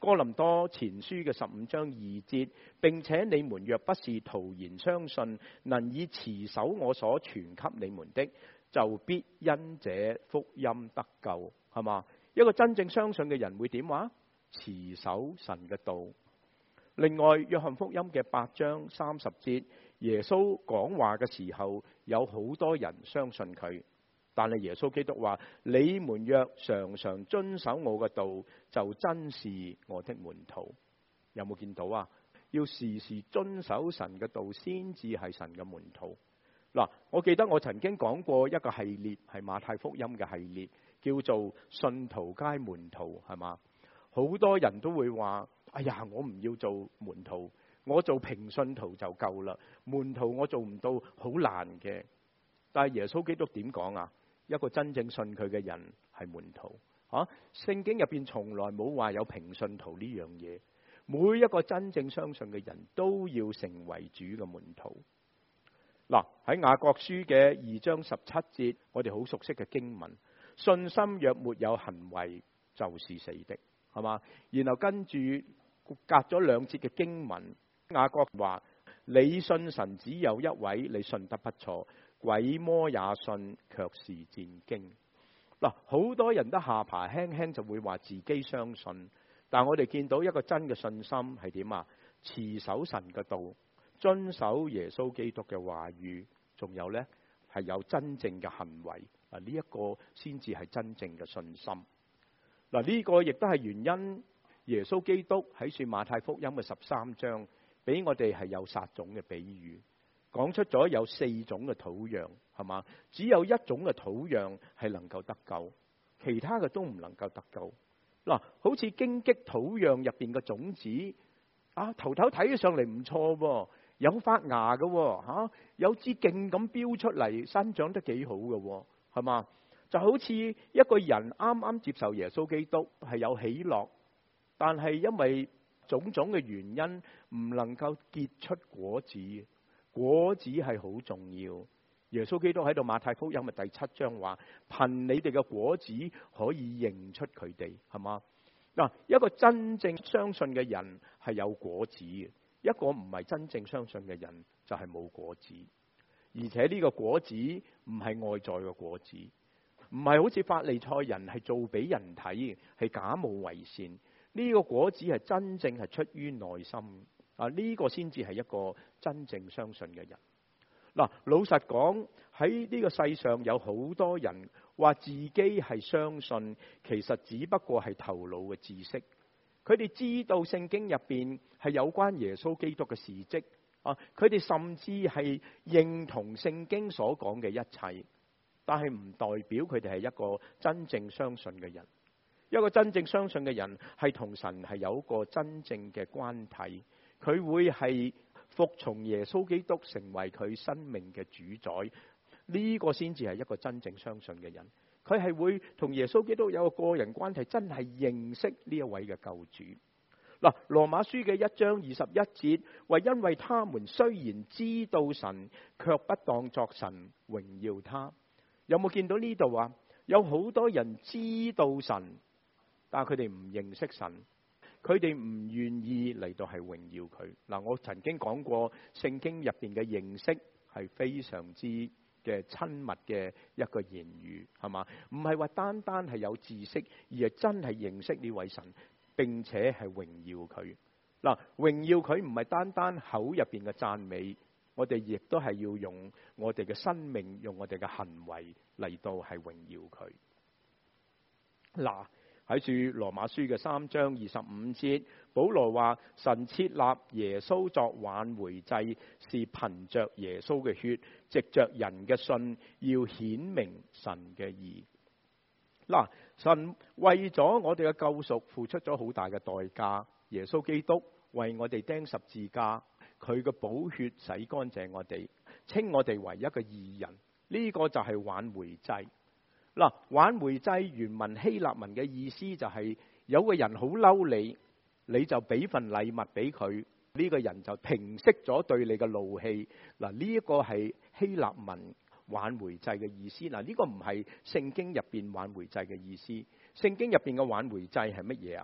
S1: 哥林多前書嘅十五章二節，並且你們若不是徒然相信，能以持守我所傳給你們的，就必因這福音得救，係嘛？一個真正相信嘅人會點話？持守神嘅道。另外，約翰福音嘅八章三十節，耶穌講話嘅時候，有好多人相信佢，但係耶穌基督話：你們若常常遵守我嘅道，就真是我的門徒。有冇見到啊？要時時遵守神嘅道，先至係神嘅門徒。嗱，我記得我曾經講過一個系列，係馬太福音嘅系列，叫做信徒皆門徒，係嘛？好多人都會話：哎呀，我唔要做門徒，我做平信徒就夠啦。門徒我做唔到，好難嘅。但係耶穌基督點講啊？一個真正信佢嘅人係門徒。啊，聖經入邊從來冇話有平信徒呢樣嘢。每一個真正相信嘅人都要成為主嘅門徒。嗱，喺雅各書嘅二章十七節，我哋好熟悉嘅經文：信心若沒有行為，就是死的。係嘛？然後跟住隔咗兩節嘅經文，雅各話：你信神只有一位，你信得不錯。鬼魔也信，卻是戰驚。嗱，好多人都下巴輕輕就會話自己相信，但我哋見到一個真嘅信心係點啊？持守神嘅道，遵守耶穌基督嘅話語，仲有呢係有真正嘅行為。嗱，呢一個先至係真正嘅信心。嗱，呢個亦都係原因，耶穌基督喺說馬太福音嘅十三章，俾我哋係有撒種嘅比喻，講出咗有四種嘅土壤，係嘛？只有一種嘅土壤係能夠得救，其他嘅都唔能夠得救。嗱，好似荊棘土壤入邊嘅種子，啊，頭頭睇上嚟唔錯喎，有發芽嘅喎，吓，有支勁咁飆出嚟，生長得幾好嘅喎，係嘛？就好似一個人啱啱接受耶穌基督，係有喜樂，但係因為種種嘅原因唔能夠結出果子。果子係好重要。耶穌基督喺度馬太福音嘅第七章話：憑你哋嘅果子可以認出佢哋，係嘛？嗱，一個真正相信嘅人係有果子嘅，一個唔係真正相信嘅人就係冇果子。而且呢個果子唔係外在嘅果子。唔係好似法利賽人係做俾人睇，係假冒為善。呢個果子係真正係出於內心啊！呢個先至係一個真正相信嘅人。嗱，老實講，喺呢個世上有好多人話自己係相信，其實只不過係頭腦嘅知識。佢哋知道聖經入邊係有關耶穌基督嘅事蹟啊！佢哋甚至係認同聖經所講嘅一切。但係唔代表佢哋係一個真正相信嘅人。一個真正相信嘅人係同神係有一個真正嘅關係，佢會係服從耶穌基督，成為佢生命嘅主宰。呢個先至係一個真正相信嘅人。佢係會同耶穌基督有個個人關係，真係認識呢一位嘅救主。嗱，羅馬書嘅一章二十一節話：因為他們雖然知道神，卻不當作神榮耀他。有冇見到呢度啊？有好多人知道神，但係佢哋唔認識神，佢哋唔願意嚟到係榮耀佢。嗱，我曾經講過，聖經入邊嘅認識係非常之嘅親密嘅一個言語，係嘛？唔係話單單係有知識，而係真係認識呢位神，並且係榮耀佢。嗱，榮耀佢唔係單單口入邊嘅讚美。我哋亦都係要用我哋嘅生命，用我哋嘅行為嚟到係榮耀佢。嗱，喺住羅馬書嘅三章二十五節，保羅話：神設立耶穌作挽回祭，是憑着耶穌嘅血，藉着人嘅信，要顯明神嘅義。嗱，神為咗我哋嘅救贖，付出咗好大嘅代價。耶穌基督為我哋釘十字架。佢嘅寶血洗乾淨我哋，稱我哋為一個義人。呢、這個就係挽回祭。嗱，挽回祭原文希臘文嘅意思就係、是、有個人好嬲你，你就俾份禮物俾佢，呢、這個人就平息咗對你嘅怒氣。嗱，呢一個係希臘文挽回祭嘅意思。嗱，呢個唔係聖經入邊挽回祭嘅意思。聖經入邊嘅挽回祭係乜嘢啊？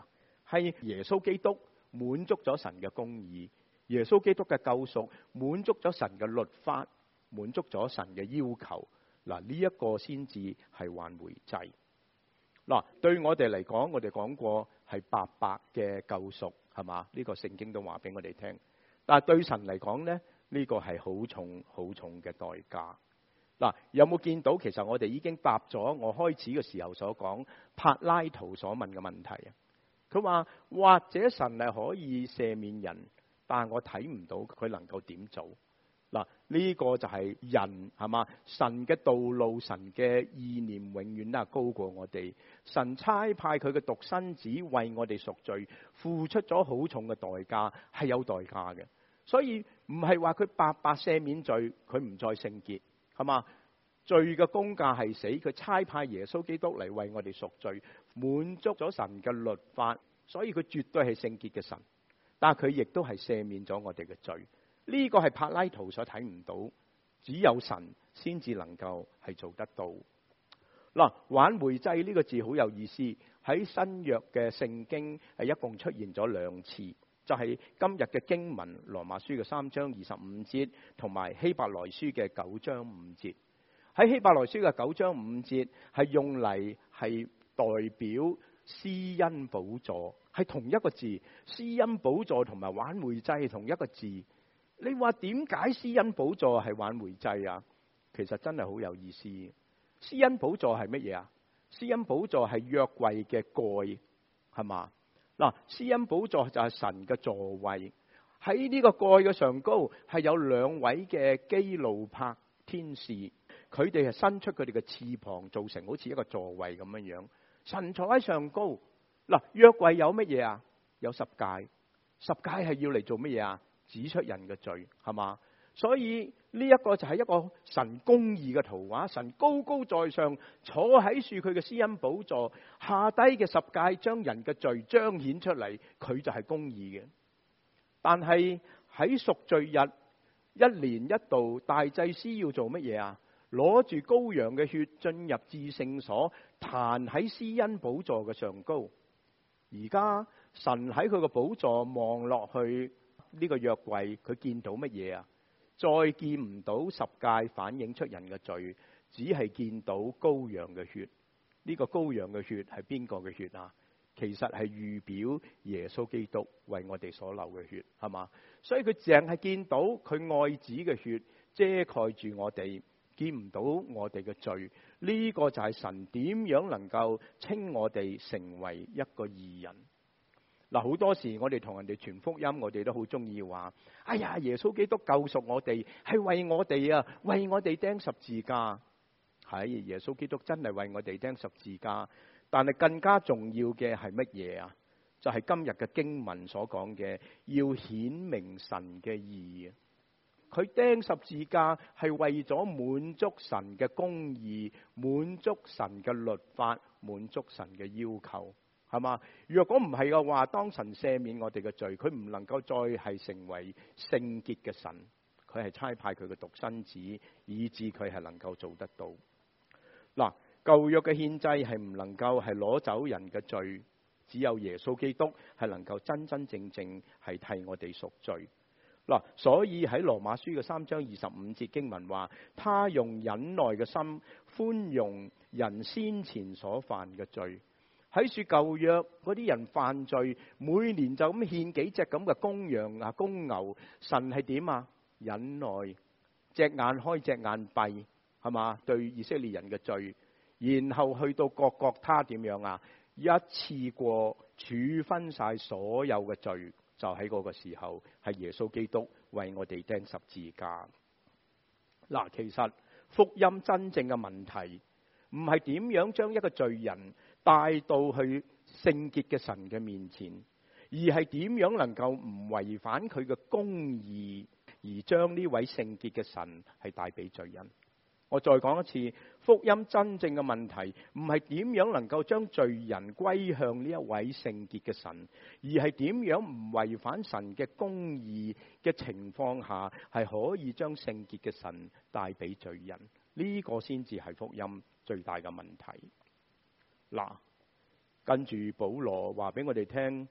S1: 係耶穌基督滿足咗神嘅公義，耶穌基督嘅救贖滿足咗神嘅律法，滿足咗神嘅要求。嗱，呢一個先至係挽回祭。嗱，對我哋嚟講，我哋講過係白白嘅救贖，係嘛？呢個聖經都話俾我哋聽。但係對神嚟講咧，呢個係好重好重嘅代價。嗱，有冇見到其實我哋已經答咗我開始嘅時候所講柏拉圖所問嘅問題啊？佢話或者神係可以赦免人，但係我睇唔到佢能夠點做。嗱，呢個就係人，係嘛？神嘅道路，神嘅意念永遠都係高過我哋。神差派佢嘅獨生子為我哋贖罪，付出咗好重嘅代價，係有代價嘅。所以唔係話佢白白赦免罪，佢唔再聖潔，係嘛？罪嘅工價係死，佢差派耶穌基督嚟為我哋贖罪，滿足咗神嘅律法，所以佢絕對係聖潔嘅神。但係佢亦都係赦免咗我哋嘅罪。呢個係柏拉圖所睇唔到，只有神先至能夠係做得到。嗱，挽回祭呢個字好有意思，喺新約嘅聖經係一共出現咗兩次，就係今日嘅經文羅馬書嘅三章二十五節，同埋希伯來書嘅九章五節。喺希伯來書嘅九章五節係用嚟係代表施恩寶座，係同一個字。施恩寶座同埋挽回祭係同一個字。你話點解施恩寶座係挽回祭啊？其實真係好有意思。施恩寶座係乜嘢啊？施恩寶座係約櫃嘅蓋，係嘛？嗱，施恩寶座就係神嘅座位。喺呢個蓋嘅上高係有兩位嘅基路伯天使，佢哋係伸出佢哋嘅翅膀，做成好似一個座位咁樣樣。神坐喺上高。嗱，約櫃有乜嘢啊？有十誡，十誡係要嚟做乜嘢啊？指出人嘅罪，係嘛？所以呢一個就係一個神公義嘅圖畫。神高高在上坐喺樹佢嘅施恩寶座，下低嘅十誡將人嘅罪彰顯出嚟，佢就係公義嘅。但係喺贖罪日，一年一度大祭司要做乜嘢啊？攞住羔羊嘅血進入至聖所，彈喺施恩寶座嘅上高。而家神喺佢個寶座望落去。呢個約櫃佢見到乜嘢啊？再見唔到十誡反映出人嘅罪，只係見到羔羊嘅血。呢個羔羊嘅血係邊個嘅血啊？其實係預表耶穌基督為我哋所流嘅血，係嘛？所以佢淨係見到佢愛子嘅血遮蓋住我哋，見唔到我哋嘅罪。呢個就係神點樣能夠稱我哋成為一個義人。嗱，好多時我哋同人哋傳福音，我哋都好中意話：哎呀，耶穌基督救贖我哋，係為我哋啊，為我哋釘十字架。係，耶穌基督真係為我哋釘十字架。但係更加重要嘅係乜嘢啊？就係今日嘅經文所講嘅，要顯明神嘅義。佢釘十字架係為咗滿足神嘅公義，滿足神嘅律法，滿足神嘅要求。係嘛？若果唔係嘅話，當神赦免我哋嘅罪，佢唔能夠再係成為聖潔嘅神。佢係差派佢嘅獨生子，以致佢係能夠做得到。嗱，舊約嘅獻祭係唔能夠係攞走人嘅罪，只有耶穌基督係能夠真真正正係替我哋贖罪。嗱，所以喺羅馬書嘅三章二十五節經文話，他用忍耐嘅心寬容人先前所犯嘅罪。喺說舊約嗰啲人犯罪，每年就咁獻幾隻咁嘅公羊啊、公牛，神係點啊？忍耐，隻眼開隻眼閉，係嘛？對以色列人嘅罪，然後去到各各他點樣啊？一次過處分晒所有嘅罪，就喺嗰個時候係耶穌基督為我哋釘十字架。嗱，其實福音真正嘅問題唔係點樣將一個罪人帶到去聖潔嘅神嘅面前，而係點樣能夠唔違反佢嘅公義，而將呢位聖潔嘅神係帶俾罪人。我再講一次，福音真正嘅問題唔係點樣能夠將罪人歸向呢一位聖潔嘅神，而係點樣唔違反神嘅公義嘅情況下，係可以將聖潔嘅神帶俾罪人。呢個先至係福音最大嘅問題。嗱，跟住保羅話俾我哋聽，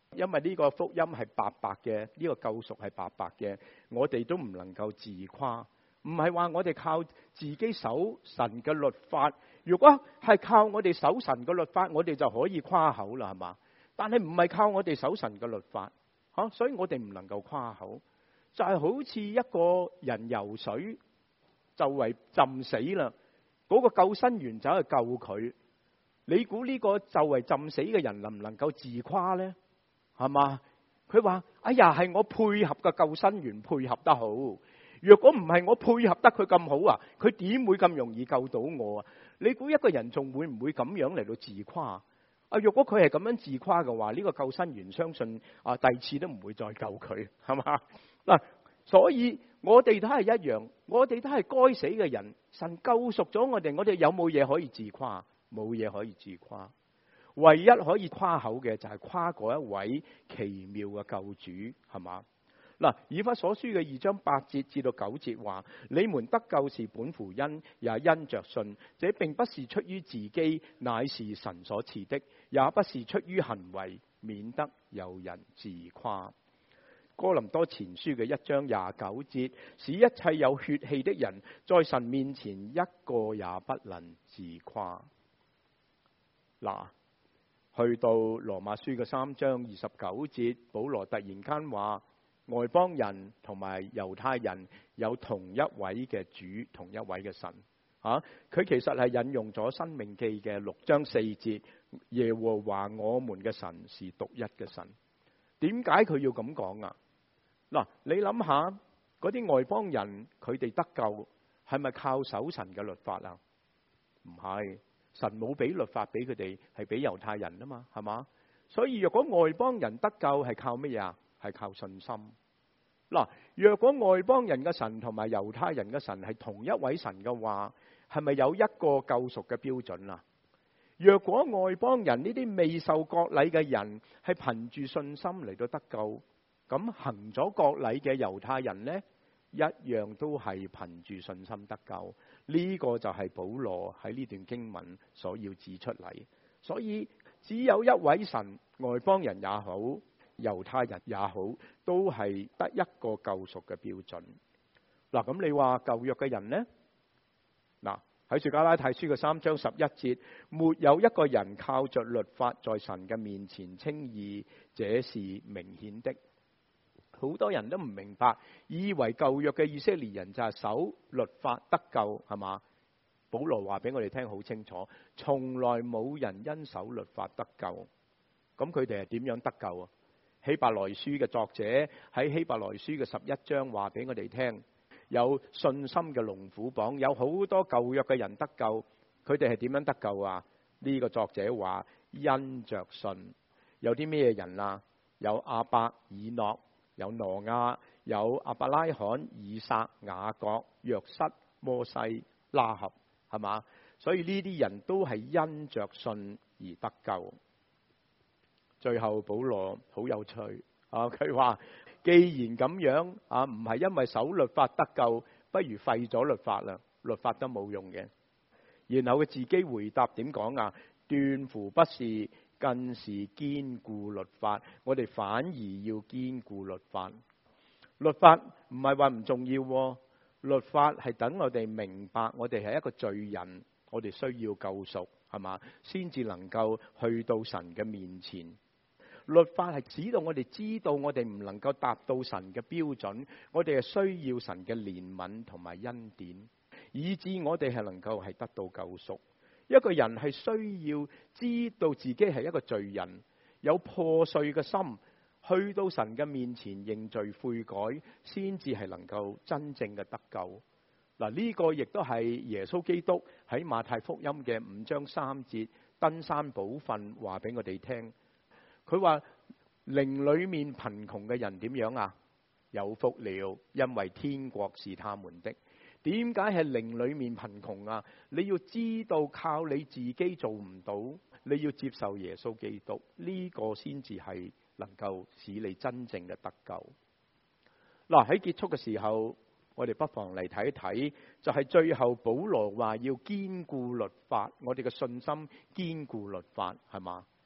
S1: 因為呢個福音係白白嘅，呢個救贖係白白嘅，我哋都唔能夠自誇。唔係話我哋靠自己守神嘅律法，如果係靠我哋守神嘅律法，我哋就可以誇口啦，係嘛？但係唔係靠我哋守神嘅律法，吓，所以我哋唔能夠誇口。就係好似一個人游水就為浸死啦，嗰個救生員走去救佢，你估呢個就為浸死嘅人能唔能夠自誇呢？係嘛？佢話：哎呀，係我配合嘅救生員配合得好。若果唔係我配合得佢咁好啊，佢點會咁容易救到我啊？你估一個人仲會唔會咁樣嚟到自誇啊？若果佢係咁樣自誇嘅話，呢個救生員相信啊，第二次都唔會再救佢，係嘛？嗱，所以我哋都係一樣，我哋都係該死嘅人。神救贖咗我哋，我哋有冇嘢可以自誇？冇嘢可以自誇。唯一可以誇口嘅就係誇嗰一位奇妙嘅救主，係嘛？嗱，以弗所書嘅二章八節至到九節話：你們得救是本乎恩，也因着信。這並不是出於自己，乃是神所賜的；也不是出於行為，免得有人自誇。哥林多前書嘅一章廿九節：使一切有血氣的人，在神面前一個也不能自誇。嗱，去到羅馬書嘅三章二十九節，保羅突然間話：外邦人同埋猶太人有同一位嘅主，同一位嘅神。吓、啊，佢其實係引用咗《申命記》嘅六章四節：耶和華我們嘅神是獨一嘅神。點解佢要咁講啊？嗱，你諗下嗰啲外邦人，佢哋得救係咪靠守神嘅律法啊？唔係，神冇俾律法俾佢哋，係俾猶太人啊嘛，係嘛？所以若果外邦人得救係靠乜嘢啊？係靠信心。嗱，若果外邦人嘅神同埋猶太人嘅神係同一位神嘅話，係咪有一個救贖嘅標準啊？若果外邦人呢啲未受割禮嘅人係憑住信心嚟到得救，咁行咗割禮嘅猶太人呢，一樣都係憑住信心得救。呢個就係保羅喺呢段經文所要指出嚟。所以只有一位神，外邦人也好，猶太人也好，都係得一個救贖嘅標準。嗱，咁你話舊約嘅人呢？嗱，喺《加拉太書》嘅三章十一節，沒有一個人靠着律法在神嘅面前稱義，這是明顯的。好多人都唔明白，以為舊約嘅以色列人就係守律法得救，係嘛？保羅話俾我哋聽好清楚，從來冇人因守律法得救。咁佢哋係點樣得救啊？希伯來書嘅作者喺希伯來書嘅十一章話俾我哋聽，有信心嘅龍虎榜，有好多舊約嘅人得救，佢哋係點樣得救啊？呢個作者話因着信。有啲咩人啊？有亞伯、以諾，有挪亞，有亞伯拉罕、以撒、雅各、約瑟、摩西、拉合，係嘛？所以呢啲人都係因着信而得救。最後保羅好有趣啊！佢話既然咁樣啊，唔係因為守律法得救，不如廢咗律法啦，律法都冇用嘅。然後佢自己回答點講啊？斷乎不是，更是堅固律法。我哋反而要堅固律法。律法唔係話唔重要喎，律法係等我哋明白我哋係一個罪人，我哋需要救贖，係嘛？先至能夠去到神嘅面前。律法係指到我哋知道我哋唔能夠達到神嘅標準，我哋係需要神嘅憐憫同埋恩典，以致我哋係能夠係得到救贖。一個人係需要知道自己係一個罪人，有破碎嘅心，去到神嘅面前認罪悔改，先至係能夠真正嘅得救。嗱，呢個亦都係耶穌基督喺馬太福音嘅五章三節登山寶訓話俾我哋聽。佢話靈裏面貧窮嘅人點樣啊？有福了，因為天國是他們的。點解係靈裏面貧窮啊？你要知道靠你自己做唔到，你要接受耶穌基督，呢個先至係能夠使你真正嘅得救。嗱，喺結束嘅時候，我哋不妨嚟睇一睇，就係最後保羅話要堅固律法，我哋嘅信心堅固律法，係嘛？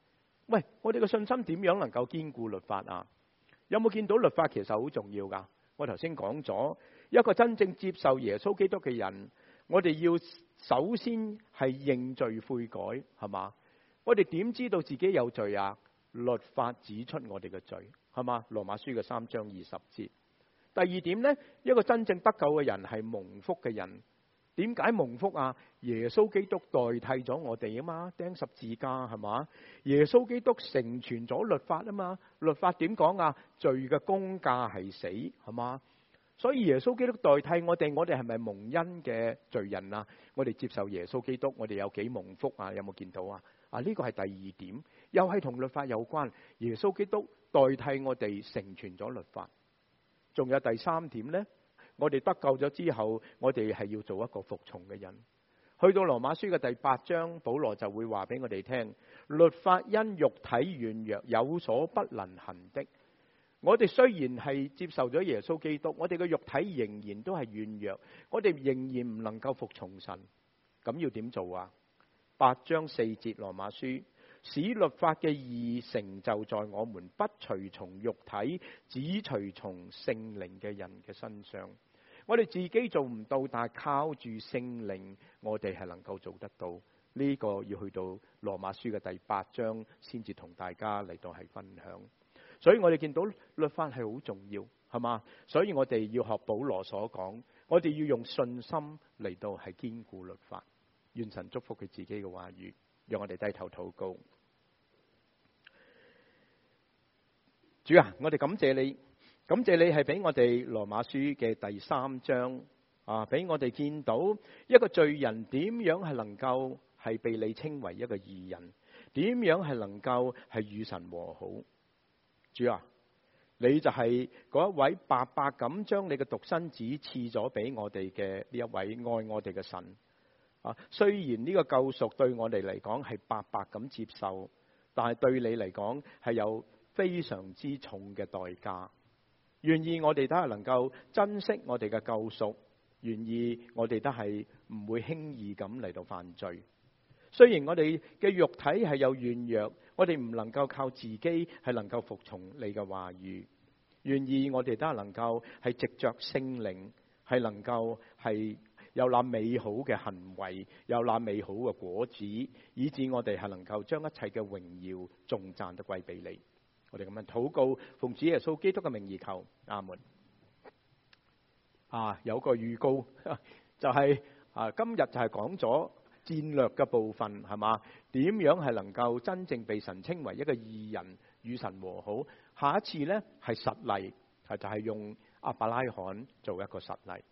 S1: 喂，我哋嘅信心點樣能夠堅固律法啊？有冇見到律法其實好重要噶？我頭先講咗，一個真正接受耶穌基督嘅人，我哋要首先係認罪悔改，係嘛？我哋點知道自己有罪啊？律法指出我哋嘅罪，係嘛？羅馬書嘅三章二十節。第二點呢，一個真正得救嘅人係蒙福嘅人。點解蒙福啊？耶穌基督代替咗我哋啊嘛，釘十字架，係嘛？耶穌基督成全咗律法啊嘛。律法點講啊？罪嘅工價係死，係嘛？所以耶穌基督代替我哋，我哋係咪蒙恩嘅罪人啊？我哋接受耶穌基督，我哋有幾蒙福啊？有冇見到啊？啊，呢個係第二點，又係同律法有關。耶穌基督代替我哋成全咗律法。仲有第三點呢？我哋得救咗之後，我哋係要做一個服從嘅人。去到羅馬書嘅第八章，保羅就會話俾我哋聽，律法因肉體軟弱有所不能行的。我哋雖然係接受咗耶穌基督，我哋嘅肉體仍然都係軟弱，我哋仍然唔能夠服從神。咁要點做啊？八章四節羅馬書，使律法嘅義成就在我們不隨從肉體，只隨從聖靈嘅人嘅身上。我哋自己做唔到，但係靠住聖靈，我哋係能夠做得到。呢個要去到羅馬書嘅第八章先至同大家嚟到係分享。所以我哋見到律法係好重要，係嘛？所以我哋要學保羅所講，我哋要用信心嚟到係堅固律法。願神祝福佢自己嘅話語，讓我哋低頭禱告。主啊，我哋感謝你。感謝你係俾我哋羅馬書嘅第三章啊，俾我哋見到一個罪人點樣係能夠係被你稱為一個義人，點樣係能夠係與神和好。主啊，你就係嗰一位白白咁將你嘅獨生子賜咗俾我哋嘅呢一位愛我哋嘅神啊。雖然呢個救贖對我哋嚟講係白白咁接受，但係對你嚟講係有非常之重嘅代價。願意我哋都係能夠珍惜我哋嘅救贖，願意我哋都係唔會輕易咁嚟到犯罪。雖然我哋嘅肉體係有軟弱，我哋唔能夠靠自己係能夠服從你嘅話語。願意我哋都係能夠係藉着聖靈係能夠係有那美好嘅行為，有那美好嘅果子，以致我哋係能夠將一切嘅榮耀頌讚都歸俾你。我哋咁樣禱告，奉主耶穌基督嘅名義求，阿門。啊，有個預告，就係、是、啊，今日就係講咗戰略嘅部分，係嘛？點樣係能夠真正被神稱為一個義人，與神和好？下一次呢係實例，係就係、是、用亞伯拉罕做一個實例。